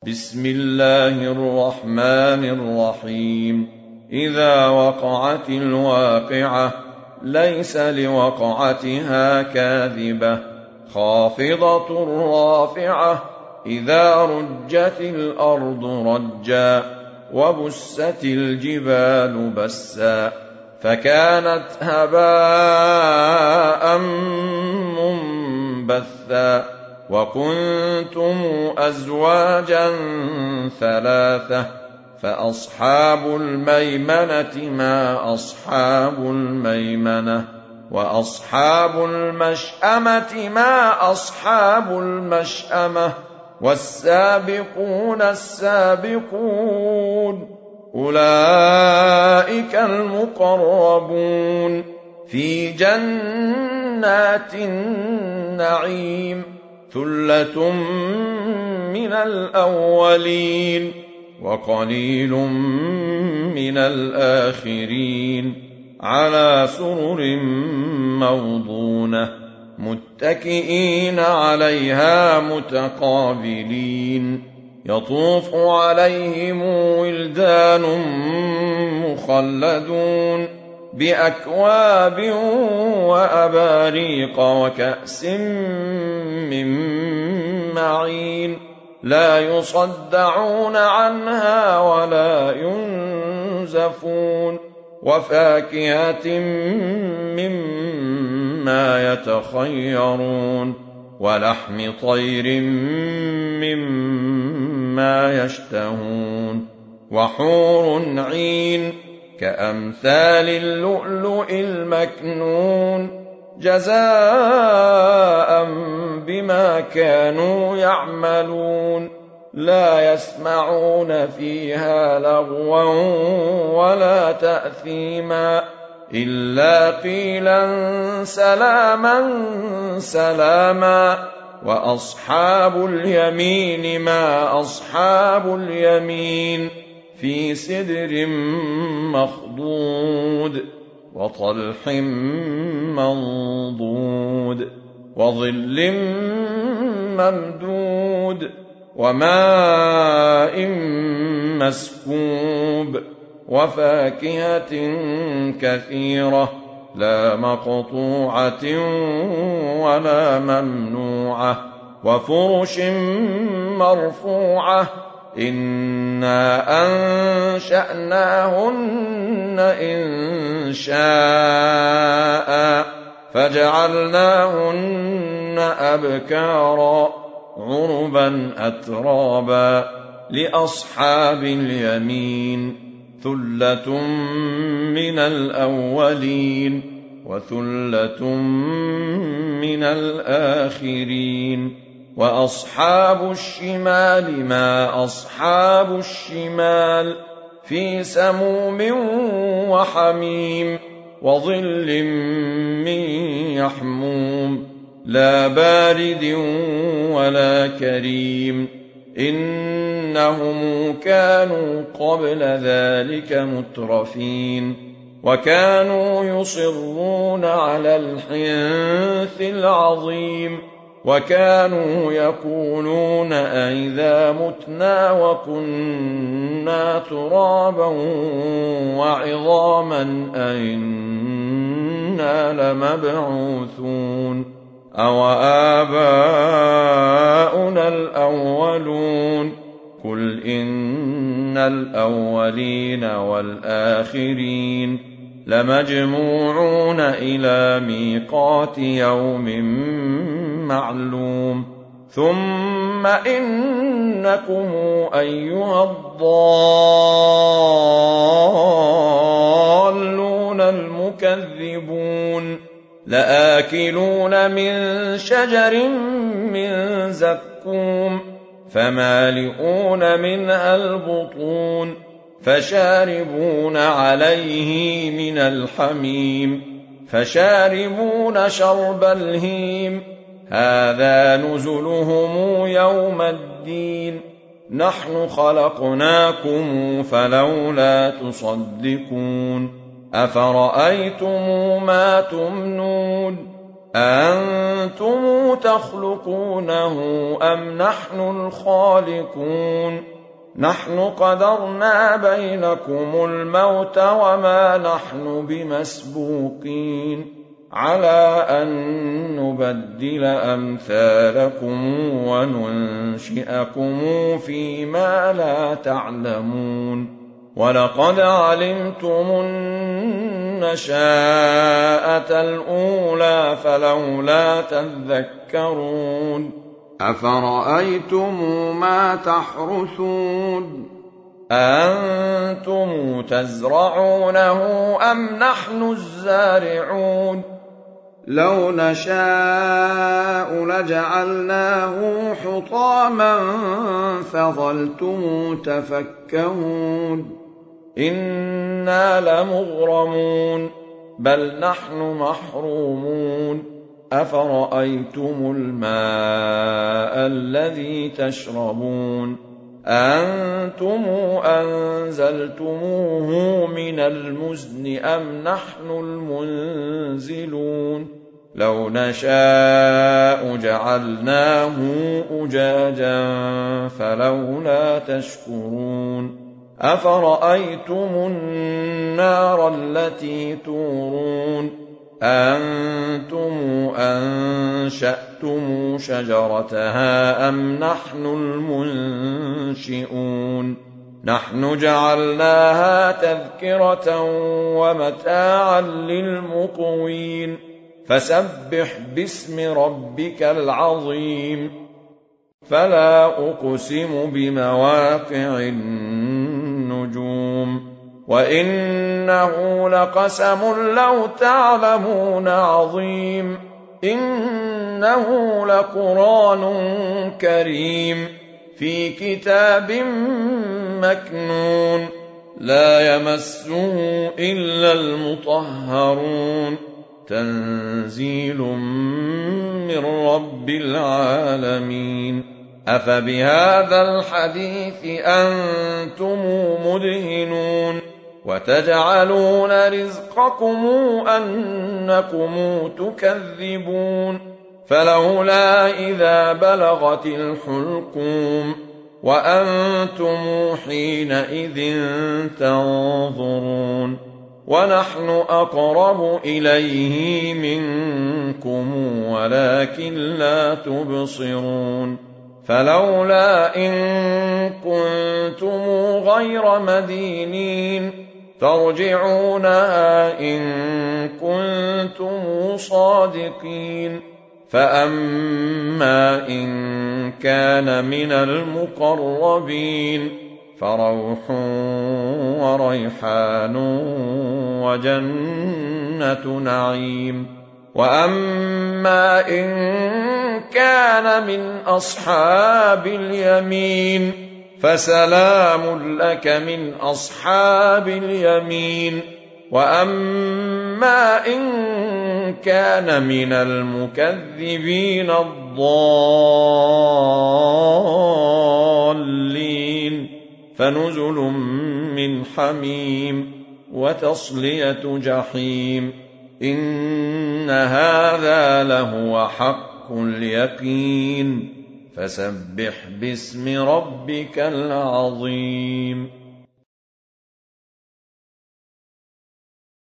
بسم الله الرحمن الرحيم. إذا وقعت الواقعة ليس لوقعتها كاذبة خافضة رافعة إذا رجت الأرض رجا وبست الجبال بسا فكانت هباء منبثا وكنتم أزواجا ثلاثة فأصحاب الميمنة ما أصحاب الميمنة وأصحاب المشأمة ما أصحاب المشأمة والسابقون السابقون أولئك المقربون في جنات النعيم ثلة من الأولين وقليل من الآخرين على سرر موضونة متكئين عليها متقابلين يطوف عليهم ولدان مخلدون بأكواب وأباريق وكأس من معين لا يصدعون عنها ولا ينزفون وفاكهة مما يتخيرون ولحم طير مما يشتهون وحور عين كأمثال اللؤلؤ المكنون جزاء بما كانوا يعملون لا يسمعون فيها لغوا ولا تأثيما إلا قيلا سلاما سلاما وأصحاب اليمين ما أصحاب اليمين في سدر مخضود وطلح منضود وظل ممدود وماء مسكوب وفاكهة كثيرة لا مقطوعة ولا ممنوعة وفرش مرفوعة إنا أنشأناهن إنشاء فجعلناهن أبكارا عربا أترابا لأصحاب اليمين ثلة من الأولين وثلة من الآخرين وأصحاب الشمال ما أصحاب الشمال في سموم وحميم وظل من يحموم لا بارد ولا كريم إنهم كانوا قبل ذلك مترفين وكانوا يصرون على الحنث العظيم وكانوا يقولون أئذا متنا وكنا ترابا وعظاما أئنا لمبعوثون أو آباؤنا الأولون قل إن الأولين والآخرين لمجموعون إلى ميقات يوم معلوم ثم إنكم أيها الضالون المكذبون لآكلون من شجر من زقوم فمالئون منها البطون فشاربون عليه من الحميم فشاربون شرب الهيم هذا نزلهم يوم الدين نحن خلقناكم فلولا تصدقون أفرأيتم ما تمنون أأنتم تخلقونه أم نحن الخالقون نحن قدرنا بينكم الموت وما نحن بمسبوقين على أن نبدل أمثالكم وننشئكم فيما لا تعلمون ولقد علمتم النشاءة الأولى فلولا تذكرون أفرأيتم ما تحرثون أأنتم تزرعونه أم نحن الزارعون لو نشاء لجعلناه حطاما فظلتم تفكهون إنا لمغرمون بل نحن محرومون أفرأيتم الماء الذي تشربون أأنتم أنزلتموه من المزن أم نحن المنزلون لو نشاء جعلناه أجاجا فلولا تشكرون أفرأيتم النار التي تورون أأنتم أنشأتم شجرتها أم نحن المنشئون نحن جعلناها تذكرة ومتاعا للمقوين فسبح باسم ربك العظيم فلا أقسم بمواقع النجوم وإنه لقسم لو تعلمون عظيم إنه لقرآن كريم في كتاب مكنون لا يمسه إلا المطهرون تنزيل من رب العالمين أفبهذا الحديث أنتم مدهنون وتجعلون رزقكم أنكم تكذبون فلولا إذا بلغت الحلقوم وأنتم حينئذ تنظرون ونحن أقرب إليه منكم ولكن لا تبصرون فلولا إن كنتم غير مدينين ترجعونها إن كنتم صادقين فأما إن كان من المقربين فروح وريحان وجنة نعيم وأما إن كان من أصحاب اليمين فسلام لك من أصحاب اليمين وأما إن كان من المكذبين الضالين فنزل من حميم وتصلية جحيم إن هذا لهو حق اليقين فسبح باسم ربك العظيم